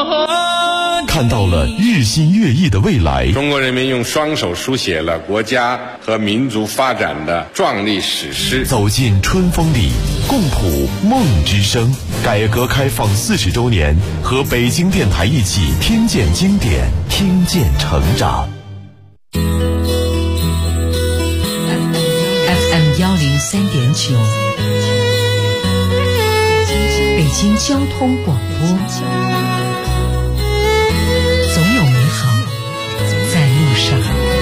看到了日新月异的未来。 中国人民用双手书写了国家和民族发展的壮丽史诗。 走进春风里，共谱梦之声。改革开放40周年，和北京电台一起听见经典，听见成长。 FM 103.9，北京交通广播。总有美好在路上。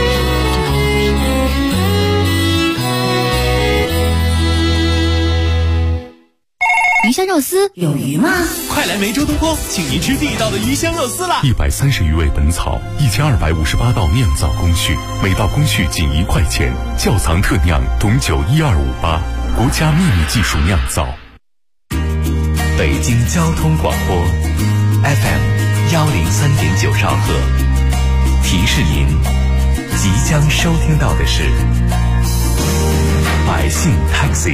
鱼香肉丝有鱼吗？ 快来梅州东坡，请您吃地道的鱼香肉丝啦 ！130余味本草，1258道酿造工序，每道工序仅1块钱，窖藏特酿董酒12588，国家秘密技术酿造。 北京交通广播 FM 103.9兆赫，提示您即将收听到的是百姓 Taxi。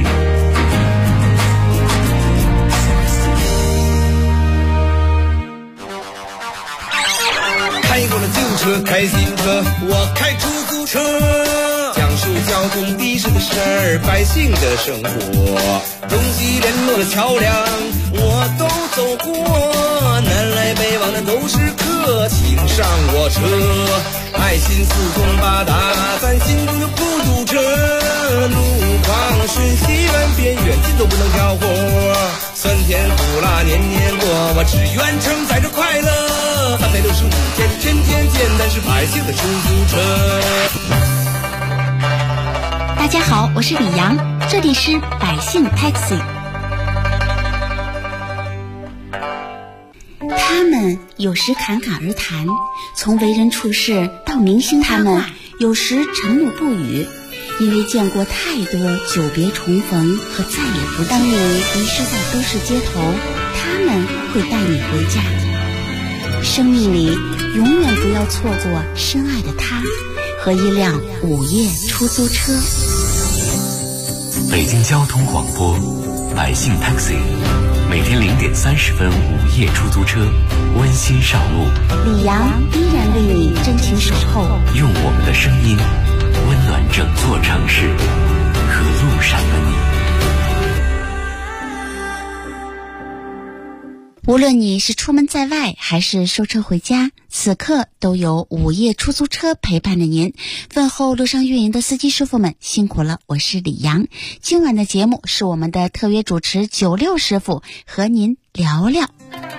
开过了旧车，开新车，我开出租车，讲述交通的士的事儿，百姓的生活，中西联络的桥梁我都走过，南来北往的都是客，请上我车，爱心四通八达，咱心中就不堵车，路况瞬息万变，远近都不能挑活，酸甜苦辣年年过，我只愿承载着快乐，365天天天见，但是百姓的出租车。 大家好，我是李阳，这里是百姓 Taxi。 他们有时侃侃而谈，从为人处事到明星他们有时沉默不语，因为见过太多久别重逢和再也不见。当你迷失在都市街头，他们会带你回家。生命里永远不要错过深爱的他和一辆午夜出租车。 北京交通广播百姓 Taxi， 每天0点30分午夜出租车温馨上路， 李阳依然为你真情守候， 用我们的声音温暖整座城市和路上的你。 无论你是出门在外还是收车回家，此刻都有午夜出租车陪伴着您。问候路上运营的司机师傅们辛苦了，我是李阳。今晚的节目是我们的特约主持96师傅和您聊聊。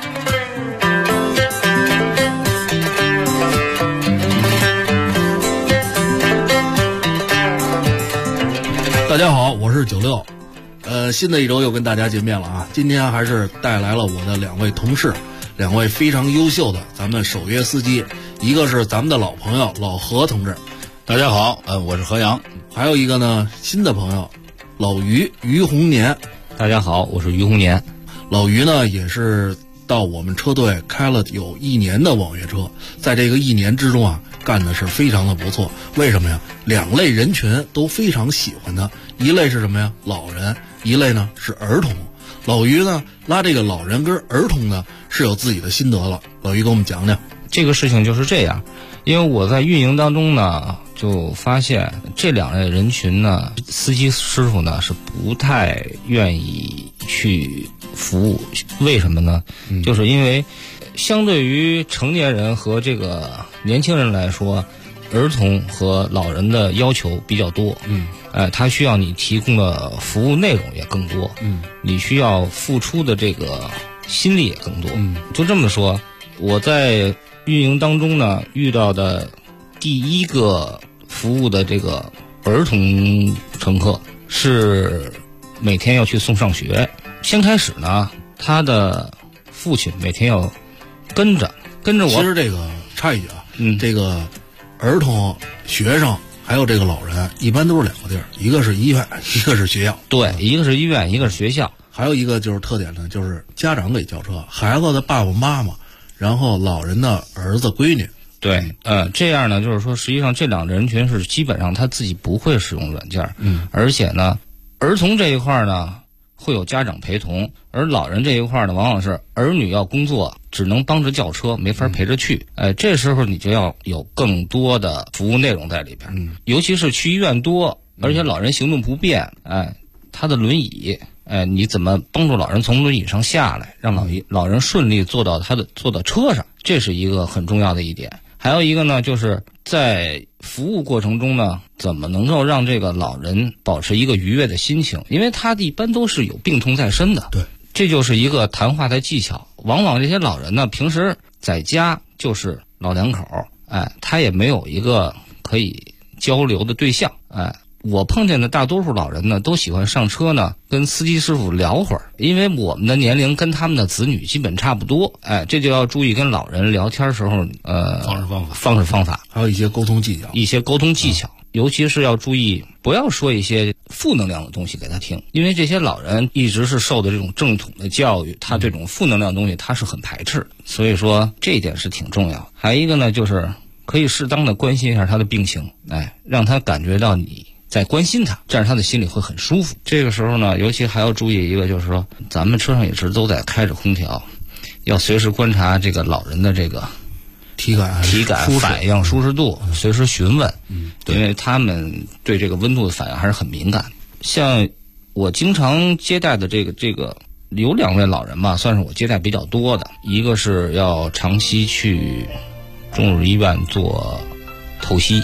大家好，我是96。新的一周又跟大家见面了啊！今天还是带来了我的2位同事，2位非常优秀的咱们守约司机，一个是咱们的老朋友老何同志， 大家好，我是何阳。 还有一个呢新的朋友老于洪年， 大家好，我是于洪年。 老于呢也是到我们车队开了有1年的网约车，在这个1年之中啊，干的是非常的不错。为什么呀？2类人群都非常喜欢他，一类是什么呀？老人，一类呢是儿童。老于呢拉这个老人跟儿童呢是有自己的心得了，老于给我们讲讲。 这个事情就是这样，因为我在运营当中呢就发现这2类人群呢，司机师傅呢是不太愿意去服务。为什么呢？就是因为相对于成年人和这个年轻人来说，儿童和老人的要求比较多，他需要你提供的服务内容也更多，你需要付出的这个心力也更多，就这么说，我在运营当中呢遇到的第一个服务的这个儿童乘客是每天要去送上学。先开始呢，他的父亲每天要跟着我。 其实这个插一句啊，这个儿童、学生还有这个老人，一般都是2个地儿，一个是医院，一个是学校。 对，一个是医院，一个是学校。 还有一个就是特点呢，就是家长给叫车，孩子的爸爸妈妈，然后老人的儿子闺女。 对，这样呢，就是说，实际上这2个人群是基本上他自己不会使用软件，而且呢，儿童这一块呢， 会有家长陪同，而老人这一块呢，往往是儿女要工作，只能帮着叫车，没法陪着去。这时候你就要有更多的服务内容在里边。尤其是去医院多，而且老人行动不便，他的轮椅，你怎么帮助老人从轮椅上下来，让老人顺利坐到车上，这是一个很重要的一点。还有一个呢，就是在服务过程中呢，怎么能够让这个老人保持一个愉悦的心情？因为他一般都是有病痛在身的。 对， 这就是一个谈话的技巧。往往这些老人呢，平时在家就是老两口，他也没有一个可以交流的对象，我碰见的大多数老人呢，都喜欢上车呢，跟司机师傅聊会儿，因为我们的年龄跟他们的子女基本差不多，这就要注意跟老人聊天时候，方式方法， 还有一些沟通技巧，尤其是要注意不要说一些负能量的东西给他听，因为这些老人一直是受的这种正统的教育，他这种负能量的东西他是很排斥，所以说这一点是挺重要。还有一个呢，就是可以适当的关心一下他的病情，让他感觉到你在关心他，这样他的心里会很舒服。这个时候呢，尤其还要注意一个，就是说咱们车上也是都在开着空调，要随时观察这个老人的这个体感反应、舒适度，随时询问，因为他们对这个温度的反应还是很敏感。像我经常接待的这个有2位老人吧，算是我接待比较多的，一个是要长期去中日医院做透析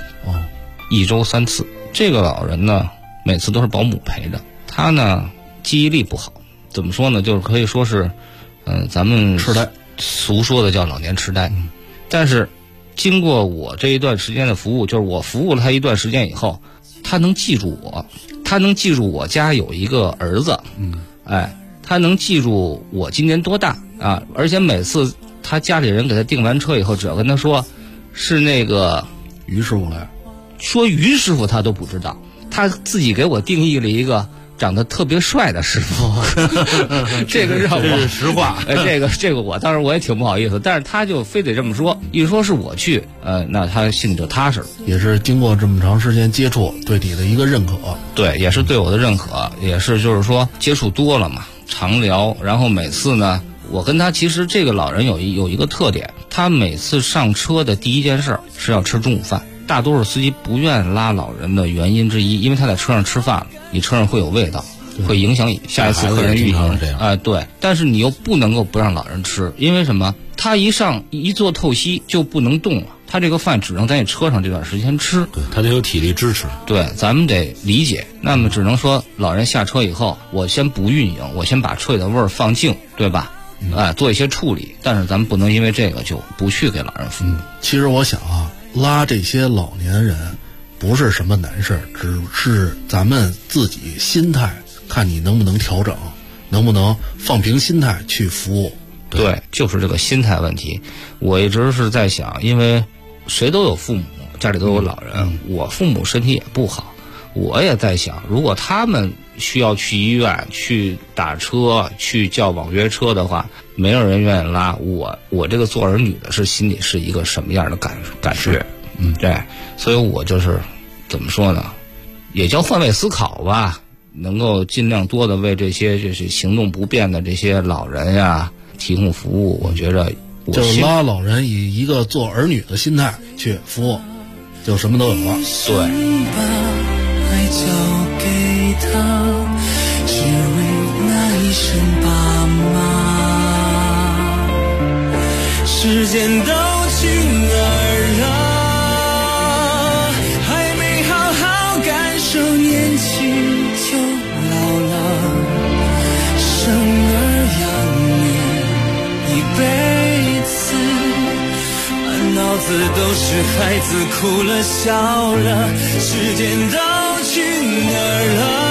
，1周3次。这个老人呢，每次都是保姆陪着，他呢记忆力不好，怎么说呢，就是可以说是咱们痴呆， 俗说的叫老年痴呆。但是经过我这一段时间的服务，就是我服务了他一段时间以后，他能记住我，他能记住我家有一个儿子，他能记住我今年多大啊！而且每次他家里人给他订完车以后，只要跟他说是那个于师傅来， 说于师傅他都不知道，他自己给我定义了一个长得特别帅的师傅，这个让我这是实话。 这个我当时我也挺不好意思，但是他就非得这么说，一说是我去，那他心里就踏实了。 也是经过这么长时间接触，对你的一个认可。 对，也是对我的认可，也是就是说接触多了嘛，常聊，然后每次呢，我跟他其实这个老人有一个特点，他每次上车的第一件事是要吃中午饭。大多数司机不愿拉老人的原因之一，因为他在车上吃饭了，你车上会有味道，会影响下一次客人运营。对，但是你又不能够不让老人吃，因为什么？他一做透析就不能动了，他这个饭只能在你车上这段时间吃。 对，他得有体力支持。 对，咱们得理解。那么只能说，老人下车以后，我先不运营，我先把车里的味儿放净，对吧？做一些处理，但是咱们不能因为这个就不去给老人服务。 其实我想啊，拉这些老年人不是什么难事，只是咱们自己心态，看你能不能调整，能不能放平心态去服务。 对，就是这个心态问题。我一直是在想，因为谁都有父母，家里都有老人，我父母身体也不好，我也在想，如果他们需要去医院、去打车、去叫网约车的话，没有人愿意拉我这个做儿女的是心里是一个什么样的感觉？对，所以我就是怎么说呢，也叫换位思考吧，能够尽量多的为这些行动不便的这些老人呀提供服务。我觉着就是拉老人以一个做儿女的心态去服务，就什么都有了。 对。 爱交给他，只为那一声爸妈。时间都去哪儿了？还没好好感受年轻就老了。生儿养女一辈子，满脑子都是孩子哭了笑了，时间都去哪儿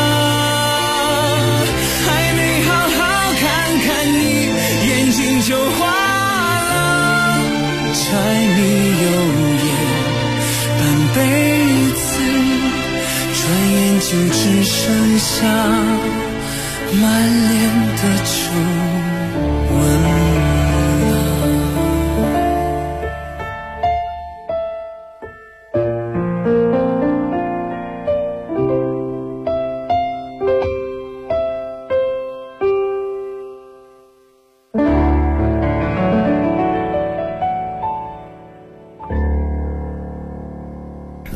了？还没好好看看你，眼睛就花了。柴米油盐半辈子，转眼就只剩下满脸的皱纹。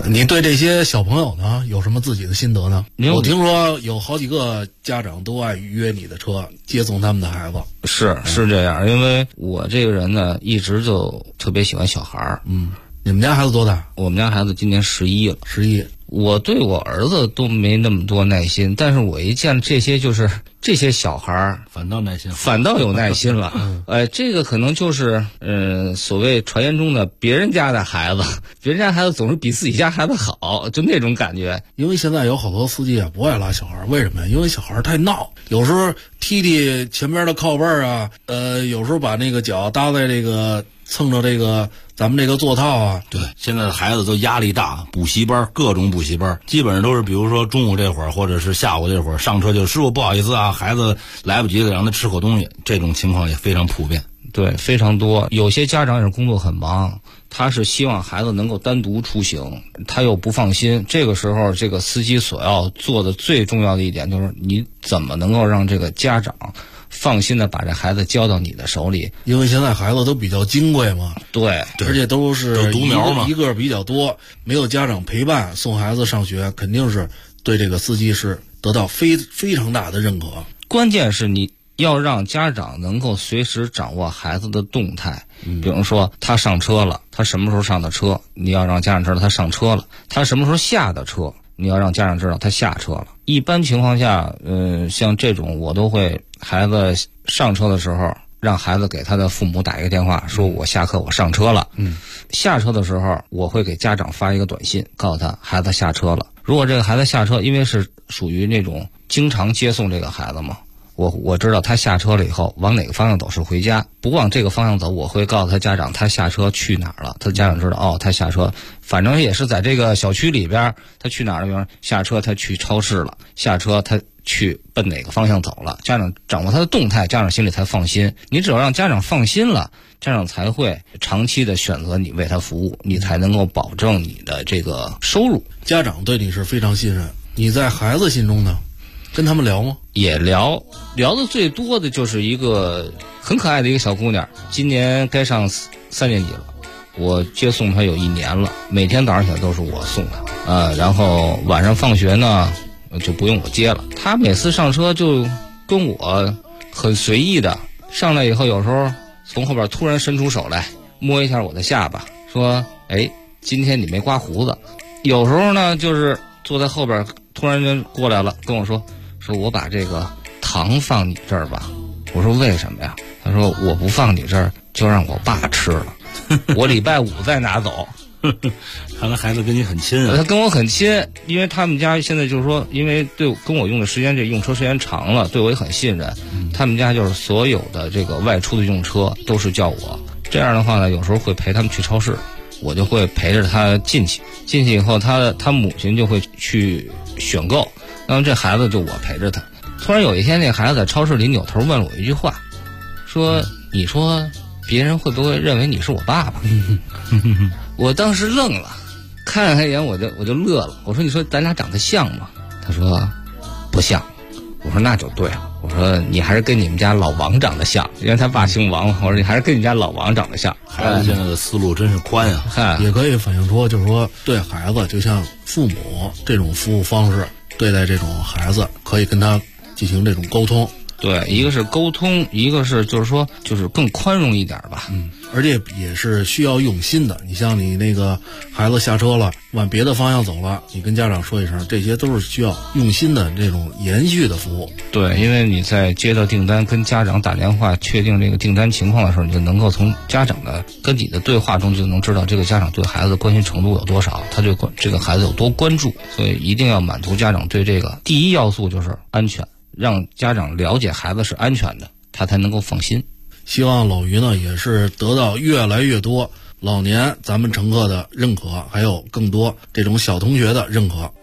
你对这些小朋友呢有什么自己的心得呢？我听说有好几个家长都爱约你的车接送他们的孩子。 是这样，因为我这个人呢一直就特别喜欢小孩儿。 你们家孩子多大？ 我们家孩子今年11了。 11。 我对我儿子都没那么多耐心，但是我一见这些就是这些小孩儿， 反倒耐心， 反倒有耐心了。这个可能就是所谓传言中的别人家的孩子，别人家孩子总是比自己家孩子好，就那种感觉。 因为现在有好多司机啊不爱拉小孩，为什么呀？因为小孩太闹，有时候踢前边的靠背啊，有时候把那个脚搭在这个蹭着这个咱们这个座套啊。 对，现在的孩子都压力大，补习班各种补习班，基本上都是比如说中午这会儿或者是下午这会儿上车就师傅不好意思啊，孩子来不及了，让他吃口东西，这种情况也非常普遍。 对，非常多。有些家长也是工作很忙，他是希望孩子能够单独出行，他又不放心。这个时候这个司机所要做的最重要的一点就是你怎么能够让这个家长放心的把这孩子交到你的手里。 因为现在孩子都比较金贵嘛。 对， 而且都是独苗嘛， 一个比较多，没有家长陪伴送孩子上学，肯定是对这个司机是得到非常大的认可。 关键是你要让家长能够随时掌握孩子的动态，比如说他上车了，他什么时候上的车，你要让家长知道他上车了；他什么时候下的车，你要让家长知道他下车了。一般情况下，像这种我都会孩子上车的时候，让孩子给他的父母打一个电话，说我下课我上车了。下车的时候，我会给家长发一个短信，告诉他孩子下车了。如果这个孩子下车，因为是属于那种经常接送这个孩子嘛。我知道他下车了以后往哪个方向走是回家，不往这个方向走，我会告诉他家长他下车去哪儿了，他的家长知道他下车反正也是在这个小区里边，他去哪儿了，比如说下车他去超市了，下车他去奔哪个方向走了，家长掌握他的动态，家长心里才放心。你只要让家长放心了，家长才会长期的选择你为他服务，你才能够保证你的这个收入。 家长对你是非常信任，你在孩子心中呢跟他们聊吗？ 也聊的最多的就是一个很可爱的一个小姑娘，今年该上3年级了，我接送她有1年了，每天早上起来都是我送她然后晚上放学呢就不用我接了。她每次上车就跟我很随意的上来以后，有时候从后边突然伸出手来摸一下我的下巴，说今天你没刮胡子。有时候呢就是坐在后边突然间过来了跟我说我把这个糖放你这儿吧。我说为什么呀？他说我不放你这儿就让我爸吃了，我礼拜5再拿走。 看来孩子跟你很亲啊。 他跟我很亲，因为他们家现在就是说，因为跟我用的时间用车时间长了，对我也很信任。他们家就是所有的这个外出的用车都是叫我。这样的话呢，有时候会陪他们去超市，我就会陪着他进去以后，他母亲就会去选购。那么这孩子就我陪着他。突然有一天，那孩子在超市里扭头问我一句话，说你说别人会不会认为你是我爸爸？我当时愣了，看了他一眼，我就乐了。我说你说咱俩长得像吗？他说不像。我说那就对了，我说你还是跟你们家老王长得像，因为他爸姓王。我说你还是跟你家老王长得像。 孩子现在的思路真是宽啊。 也可以反映出就是说对孩子就像父母这种服务方式对待这种孩子，可以跟他进行这种沟通。 对，一个是沟通，一个是就是说就是更宽容一点吧。 而且也是需要用心的。你像你那个孩子下车了往别的方向走了，你跟家长说一声，这些都是需要用心的这种延续的服务。 对，因为你在接到订单跟家长打电话确定这个订单情况的时候，你就能够从家长的跟你的对话中就能知道这个家长对孩子的关心程度有多少，他对这个孩子有多关注。所以一定要满足家长对这个第一要素就是安全，让家长了解孩子是安全的，他才能够放心。 希望老于呢也是得到越来越多老年咱们乘客的认可，还有更多这种小同学的认可。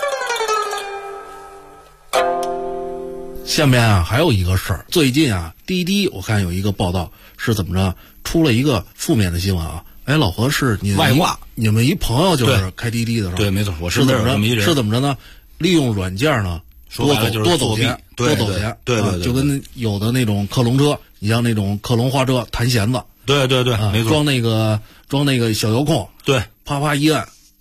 下面啊还有一个事儿，最近啊滴滴我看有一个报道是怎么着出了一个负面的新闻啊。老何是你外挂， 你们一朋友就是开滴滴的是吧？ 对，没错，我是怎么着？是怎么着呢？利用软件呢多走钱， 对， 就跟有的那种克隆车，你像那种克隆花车弹弦子， 对，没错， 装那个小遥控， 对， 啪啪一按，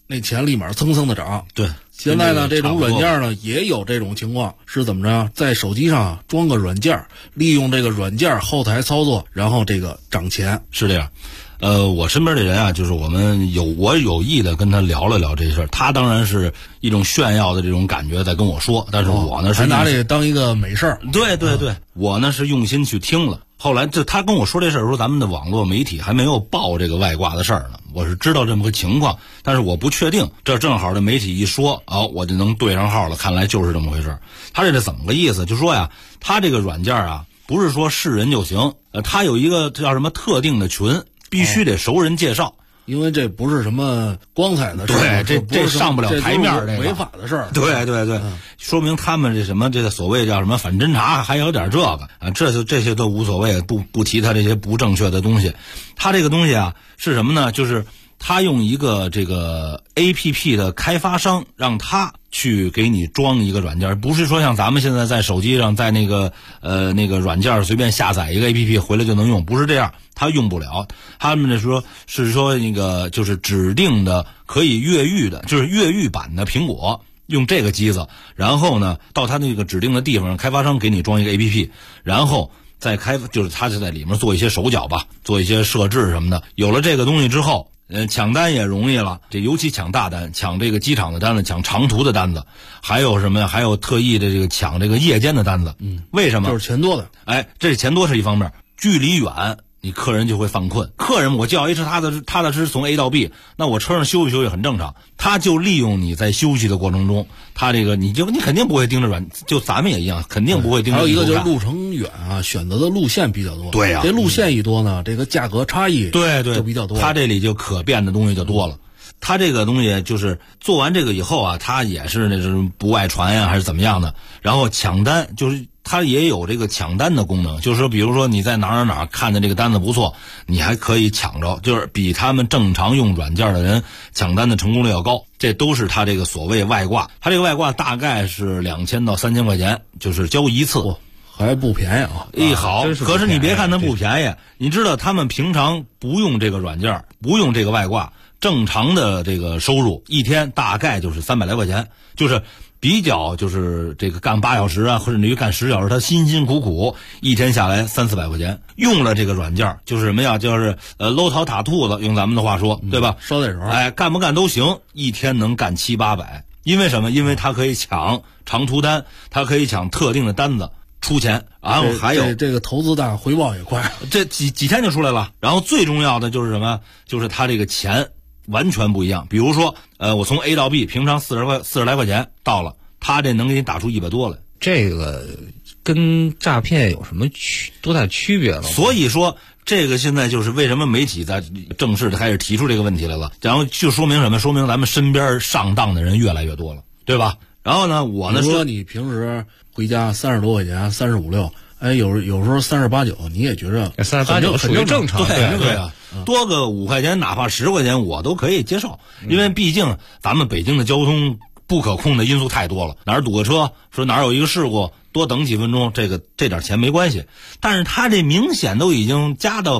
那钱立马蹭蹭的涨。 对， 现在呢，这种软件呢也有这种情况，是怎么着？在手机上装个软件，利用这个软件后台操作，然后这个涨钱。 是这样。我身边的人啊，就是我有意的跟他聊了聊这事儿，他当然是一种炫耀的这种感觉在跟我说，但是我呢是还拿这当一个美事儿。 对对对，我呢是用心去听了。后来他跟我说这事儿的时候，咱们的网络媒体还没有报这个外挂的事儿呢，我是知道这么个情况，但是我不确定。这正好这媒体一说，我就能对上号了，看来就是这么回事。他这是怎么个意思？就说呀，他这个软件啊，不是说是人就行，他有一个叫什么特定的群。必须得熟人介绍， 因为这不是什么光彩的事儿， 对，这上不了台面儿，这违法的事儿。 对对对，说明他们这个所谓叫什么反侦查，还有点这个啊，这些都无所谓，不提他这些不正确的东西。他这个东西啊是什么呢？就是他用一个这个 APP 的开发商，让他去给你装一个软件，不是说像咱们现在在手机上在那个软件随便下载一个 APP 回来就能用，不是这样。他用不了，他们是说那个就是指定的可以越狱的，就是越狱版的苹果，用这个机子，然后呢到他那个指定的地方，开发商给你装一个 APP， 然后再就是他就在里面做一些手脚吧，做一些设置什么的。有了这个东西之后，抢单也容易了，这尤其抢大单，抢这个机场的单子，抢长途的单子，还有什么呀？还有特意的这个抢这个夜间的单子。为什么？ 就是钱多的。 这钱多是一方面，距离远。你客人就会犯困，客人我叫一车踏踏实实从 A 到 B， 那我车上休息很正常。他就利用你在休息的过程中，他这个你肯定不会盯着就咱们也一样，肯定不会盯着。 还有一个就是路程远啊，选择的路线比较多。 对呀， 这路线一多呢，这个价格差异对就比较多。 他这里就可变的东西就多了。他这个东西就是做完这个以后啊，他也是那种不外传呀，还是怎么样的，然后抢单就是它也有这个抢单的功能，就是说比如说你在哪看的这个单子不错，你还可以抢着，就是比他们正常用软件的人抢单的成功率要高。这都是他这个所谓外挂，他这个外挂大概是2000到3000块钱，就是交一次。 还不便宜啊！ 好，可是你别看它不便宜，你知道他们平常不用这个软件，不用这个外挂，正常的这个收入一天大概就是300来块钱，就是比较就是这个干8小时啊，或者于干10小时，他辛辛苦苦一天下来300-400块钱，用了这个软件就是什么呀？就是搂桃塔兔子，用咱们的话说，对吧？ 捎带手， 干不干都行，一天能干700-800。因为什么？因为他可以抢长途单，他可以抢特定的单子。出钱，然后还有这个投资大，回报也快， 这几天就出来了。然后最重要的就是什么？就是他这个钱完全不一样。比如说，我从 A 到 B， 平常40来块钱到了，他这能给你打出100多来。 这个跟诈骗有什么多大区别了？ 所以说，这个现在就是为什么媒体在正式的开始提出这个问题来了，然后就说明什么？说明咱们身边上当的人越来越多了，对吧？然后呢，我呢说你平时回家30多块钱，35、6，有时候38、9，你也觉着 38、9属于正常， 对啊，多个5块钱，哪怕10块钱，我都可以接受，因为毕竟咱们北京的交通不可控的因素太多了，哪儿堵个车，说哪儿有一个事故，多等几分钟，这点钱没关系。但是他这明显都已经加到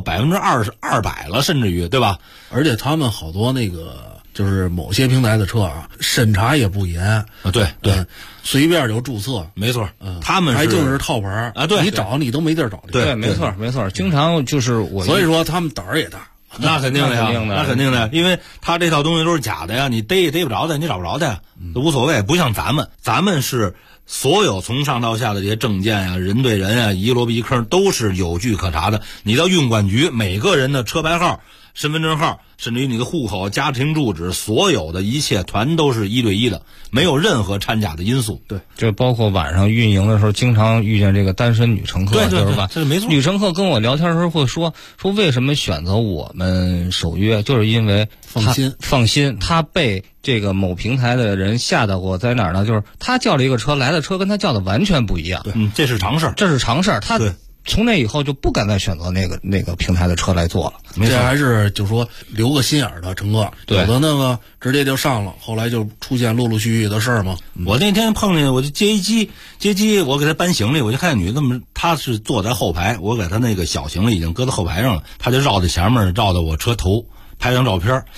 200%了，甚至于，对吧？ 而且他们好多那个。就是某些平台的车啊，审查也不严啊，对， 随便就注册， 没错，他们还就是套牌啊，对， 你找你都没地儿找去， 对，没错，经常就是所以说他们胆儿也大， 那肯定的呀，那肯定的，因为他这套东西都是假的呀，你逮不着的，你找不着的呀，都无所谓，不像咱们是所有从上到下的这些证件呀、人对人啊、一萝卜一坑都是有据可查的，你到运管局，每个人的车牌号、身份证号，甚至于你的户口、家庭住址，所有的一切全都是1对1的，没有任何掺假的因素。 对， 就包括晚上运营的时候，经常遇见这个单身女乘客， 对吧？ 这是没错。 女乘客跟我聊天的时候会说为什么选择我们首约，就是因为放心，他被这个某平台的人吓到过，在哪儿呢？就是他叫了一个车，来的车跟他叫的完全不一样。 对，这是常事儿， 他从那以后就不敢再选择那个平台的车来坐了。 这还是就说留个心眼儿的乘客，有的那个直接就上了，后来就出现陆陆续续的事儿嘛。 我那天碰见，我就接机，我给他搬行李，我就看见女的她是坐在后排，我给她那个小行李已经搁在后排上了，她就绕在前面，绕到我车头拍张照片。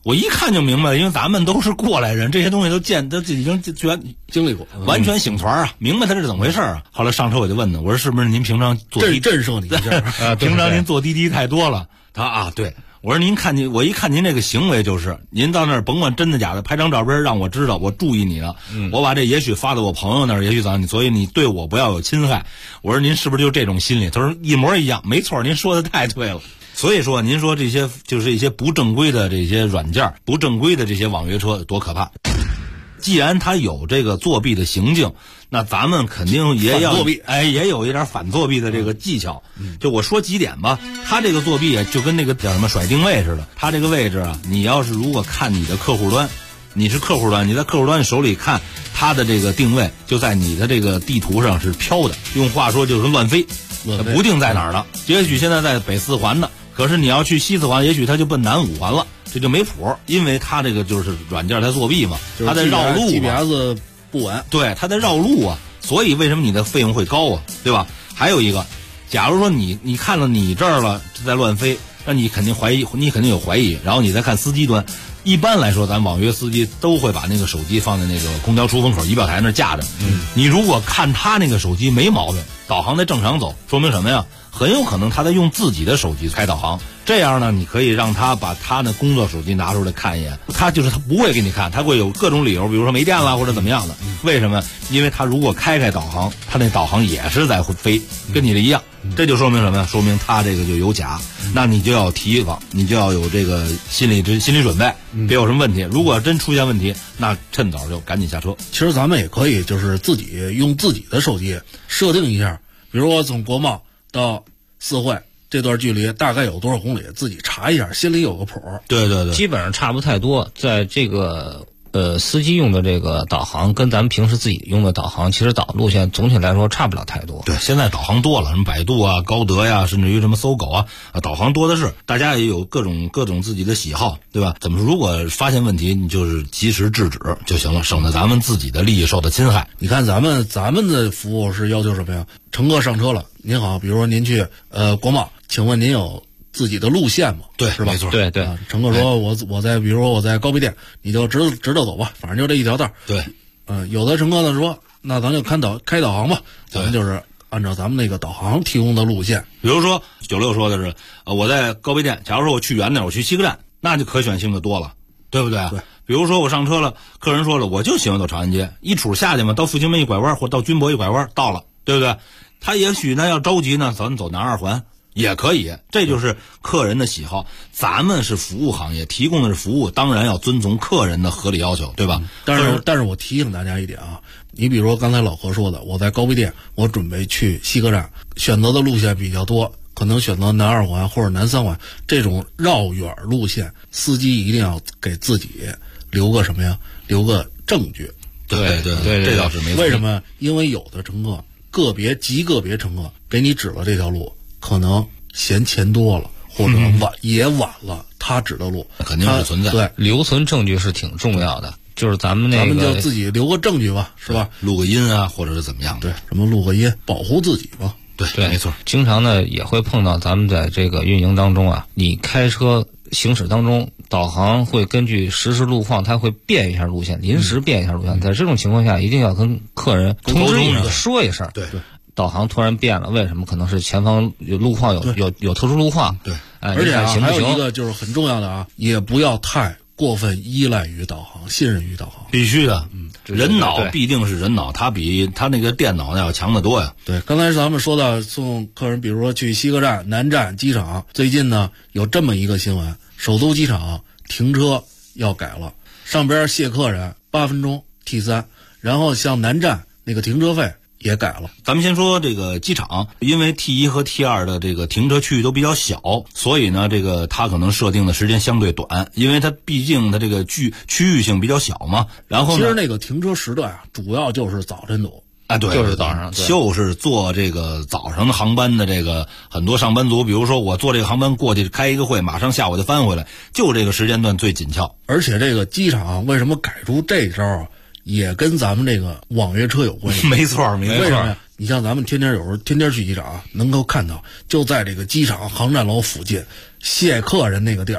我一看就明白了，因为咱们都是过来人，这些东西都已经全经历过， 完全醒团啊，明白他是怎么回事啊。后来上车我就问他，我说是不是您平常坐滴震慑你一下平常您坐滴滴太多了。他啊对，我说我一看您这个行为就是您到那儿甭管真的假的，拍张照片让我知道，我注意你了，我把这也许发到我朋友那儿，也许所以你对我不要有侵害。我说您是不是就这种心理？他说一模一样，没错，您说的太对了。所以说，您说这些就是一些不正规的这些软件，不正规的这些网约车多可怕！既然他有这个作弊的行径，那咱们肯定也要作弊， 也有一点反作弊的这个技巧。就我说几点吧，他这个作弊就跟那个叫什么甩定位似的，他这个位置啊，你要是如果看你的客户端，你是客户端，你在客户端手里看他的这个定位，就在你的这个地图上是飘的，用话说就是乱飞，不定在哪儿了。也许现在在北4环呢。可是你要去西4环，也许他就奔南5环了，这就没谱，因为他这个就是软件在作弊嘛，他在绕路 ，GPS 不稳， 对，他在绕路啊，所以为什么你的费用会高啊，对吧？还有一个，假如说你看到你这儿了在乱飞，那你肯定有怀疑，然后你再看司机端。一般来说，咱网约司机都会把那个手机放在那个空调出风口仪表台那儿架着。你如果看他那个手机没毛病，导航在正常走，说明什么呀？很有可能他在用自己的手机开导航。这样呢，你可以让他把他的工作手机拿出来看一眼。他不会给你看，他会有各种理由，比如说没电了或者怎么样的。为什么？因为他如果开导航，他那导航也是在飞，跟你的一样。这就说明什么呀？说明他这个就有假。那你就要提防，你就要有这个心理准备，别有什么问题。如果真出现问题，那趁早就赶紧下车。 其实咱们也可以就是自己用自己的手机设定一下，比如我从国贸到4惠这段距离大概有多少公里，自己查一下，心里有个谱。 对对对， 基本上差不太多。在这个司机用的这个导航跟咱们平时自己用的导航，其实导路线总体来说差不了太多。 对，现在导航多了，什么百度啊、高德呀，甚至于什么搜狗啊，导航多的是。大家也有各种自己的喜好，对吧？怎么说？如果发现问题，你就是及时制止就行了，省得咱们自己的利益受到侵害。 你看咱们的服务是要求什么呀？乘客上车了，您好，比如说您去国贸，请问您有自己的路线嘛？ 对， 是吧？ 没错。 对对。 乘客说我在，比如说我在高碑店，你就直着走吧，反正就这一条道。 对。 有的乘客呢说，那咱就开导航吧，咱们就是按照咱们那个导航提供的路线。 比如说96说的是，我在高碑店，假如说我去远点，我去西客站，那就可选性就多了，对不对？ 对。 比如说我上车了，客人说了，我就喜欢走长安街，一杵下去嘛，到复兴门一拐弯，或到军博一拐弯，到了，对不对？他也许呢要着急呢，咱走南2环也可以，这就是客人的喜好。咱们是服务行业，提供的是服务，当然要遵从客人的合理要求，对吧？ 但是我提醒大家一点啊，你比如说刚才老何说的，我在高碑店，我准备去西客站，选择的路线比较多，可能选择南2环或者南3环这种绕远路线，司机一定要给自己留个什么呀？留个证据。 对，这倒是没错。 为什么？因为有的乘客极个别乘客给你指了这条路，可能嫌钱多了，或者晚了，他指的路肯定是存在。 对， 留存证据是挺重要的，就是咱们就自己留个证据吧，是吧？ 录个音啊，或者是怎么样的？ 对，什么录个音，保护自己吧。 对，没错。 经常呢也会碰到咱们在这个运营当中啊，你开车行驶当中，导航会根据实时路况，它会变一下路线，临时变一下路线。在这种情况下，一定要跟客人通知一声，说一声。 对。 导航突然变了，为什么？可能是前方有路况有特殊路况。 对， 而且还有一个就是很重要的啊，也不要太过分依赖于导航，信任于导航。 必须的，人脑必定是人脑，它比它那个电脑要强得多呀。 对，刚才咱们说到送客人，比如说去西客站、南站、机场，最近呢有这么一个新闻，首都机场停车要改了，上边卸客人8分钟 T3， 然后像南站那个停车费也改了。 咱们先说这个机场，因为 T1 和 T2 的这个停车区域都比较小，所以呢，这个它可能设定的时间相对短，因为它毕竟它这个区域性比较小嘛。然后呢， 其实那个停车时段啊，主要就是早晨堵。 啊，对， 就是早上， 就是坐这个早上的航班的这个很多上班族，比如说我坐这个航班过去开一个会，马上下午就翻回来，就这个时间段最紧俏。 而且这个机场为什么改出这招啊？也跟咱们这个网约车有关系。 没错，没错。 为什么呀？你像咱们有时候天天去机场，能够看到就在这个机场航站楼附近卸客人那个地儿啊，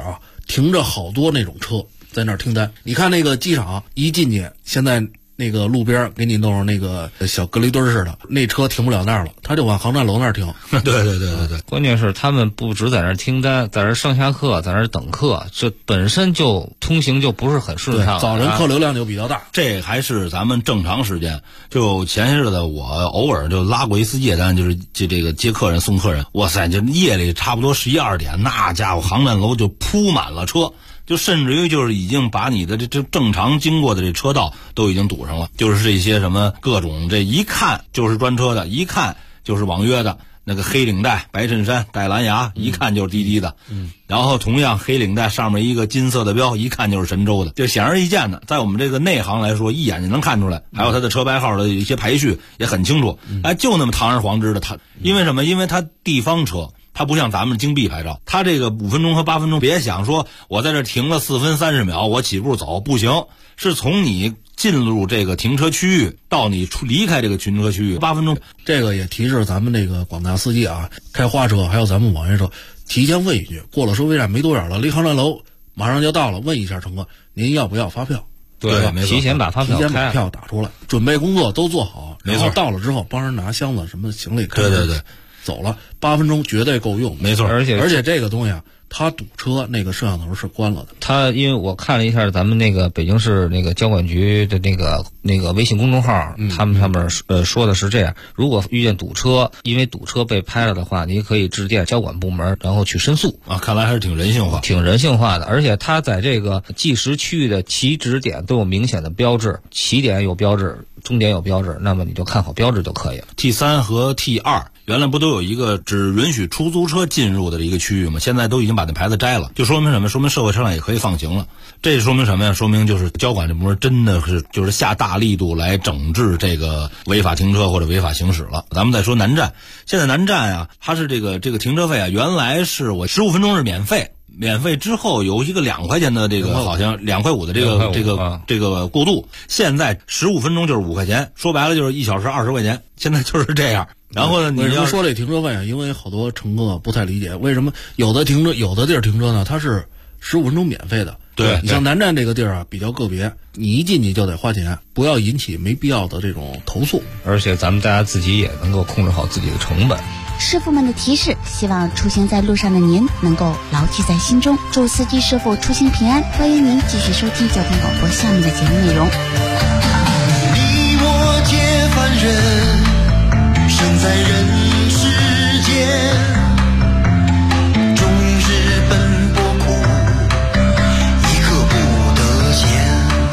停着好多那种车在那儿停单。你看那个机场一进去，现在那个路边给你弄上那个小隔离墩似的，那车停不了那儿了，他就往航站楼那儿停。 对， 关键是他们不只在那儿听单，在那儿上下课，在那儿等课，这本身就通行就不是很顺畅。 早晨客流量就比较大， 这还是咱们正常时间。就前些日子我偶尔就拉过一次夜单，就是这个接客人送客人，哇塞，就夜里差不多11、12点，那家伙航站楼就铺满了车。就甚至于就是已经把你的这正常经过的这车道都已经堵上了，就是这些什么各种，这一看就是专车的，一看就是网约的，那个黑领带、白衬衫、带蓝牙，一看就是滴滴的。然后同样黑领带上面一个金色的标，一看就是神州的，就显而易见的，在我们这个内行来说，一眼就能看出来。还有它的车牌号的一些排序也很清楚，就那么堂而皇之的。它因为什么？因为它地方车。它不像咱们京 B 牌照，它这个5分钟和8分钟，别想说我在这停了4分30秒，我起步走，不行，是从你进入这个停车区域到你离开这个停车区域8分钟。 这个也提示咱们这个广大司机啊，开花车还有咱们网约车，提前问一句，过了收费站没多远了，离航站楼马上就到了，问一下乘客您要不要发票。 对，提前把发票提前把票打出来，准备工作都做好， 然后到了之后帮人拿箱子什么行李开。 对。 走了8分钟绝对够用， 没错。 而且这个东西啊，它堵车那个摄像头是关了的。 它因为我看了一下咱们那个北京市那个交管局的那个微信公众号，他们上面说的是这样：如果遇见堵车，因为堵车被拍了的话，你可以致电交管部门，然后去申诉啊。看来还是挺人性化的。而且它在这个计时区域的起止点都有明显的标志，起点有标志，终点有标志，那么你就看好标志就可以了。 T3 和 T2。原来不都有一个只允许出租车进入的一个区域吗？现在都已经把那牌子摘了，就说明什么？说明社会车辆也可以放行了。这说明什么呀？说明就是交管这部门真的是就是下大力度来整治这个违法停车或者违法行驶了。咱们再说南站，现在南站啊，它是这个停车费啊，原来是我15分钟是免费之后有一个2块钱的这个好像2块5的这个过渡，现在15分钟就是5块钱，说白了就是1小时20块钱，现在就是这样。然后呢，你要说这停车费啊，因为好多乘客不太理解，为什么有的地儿停车呢，它是15分钟免费的。 对， 你像南站这个地儿啊，比较个别，你一进去就得花钱，不要引起没必要的这种投诉。 而且咱们大家自己也能够控制好自己的成本。 师傅们的提示，希望出行在路上的您能够牢记在心中。祝司机师傅出行平安。欢迎您继续收听交通广播下面的节目内容。 你我皆凡人，生在人世间，终日奔波苦，一刻不得闲。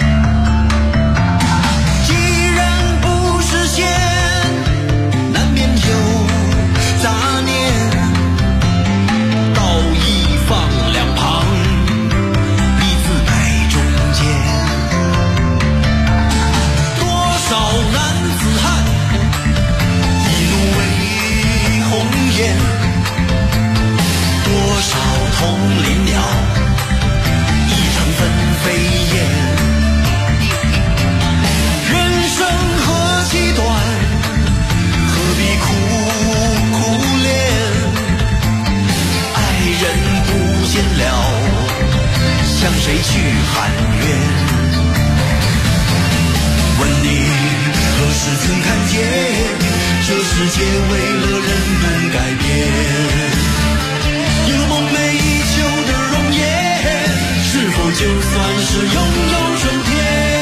既然不实现，难免有杂念，道义放两旁，利字摆中间。多少男子汉，一怒为红颜，多少同林鸟，一场纷飞燕。人生何其短，何必苦恋，爱人不见了，向谁去喊冤？问你何时曾看见，这世界为了人们改变？有梦寐以求的容颜，是否就算是拥有春天？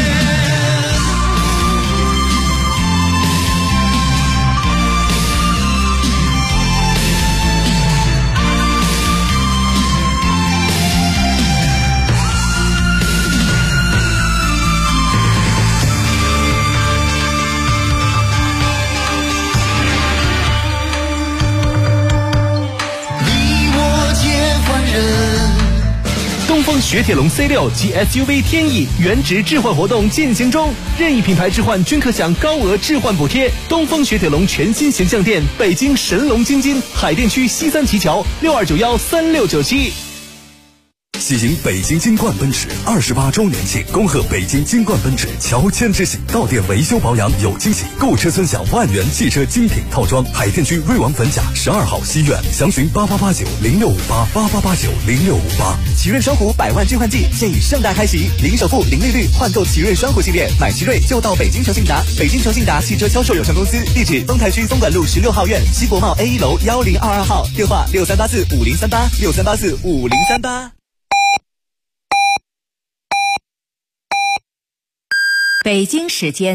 东风雪铁龙 C6 及 SUV 天翼原值置换活动进行中，任意品牌置换均可享高额置换补贴。东风雪铁龙全新形象店，北京神龙京津海淀区西三旗桥，62913697。 喜迎北京金冠奔驰28周年庆，恭贺北京金冠奔驰乔迁之喜，到店维修保养有惊喜，购车尊享万元汽车精品套装。海淀区瑞王粉甲12号西苑，详询8889065888890658。 奇瑞双虎100万置换季现已盛大开启，零首付、零利率换购奇瑞双虎系列，买奇瑞就到北京诚信达。北京诚信达汽车销售有限公司，地址丰台区东莞路16号院西国贸 A1楼1022号，电话6384503863845038。 北京时间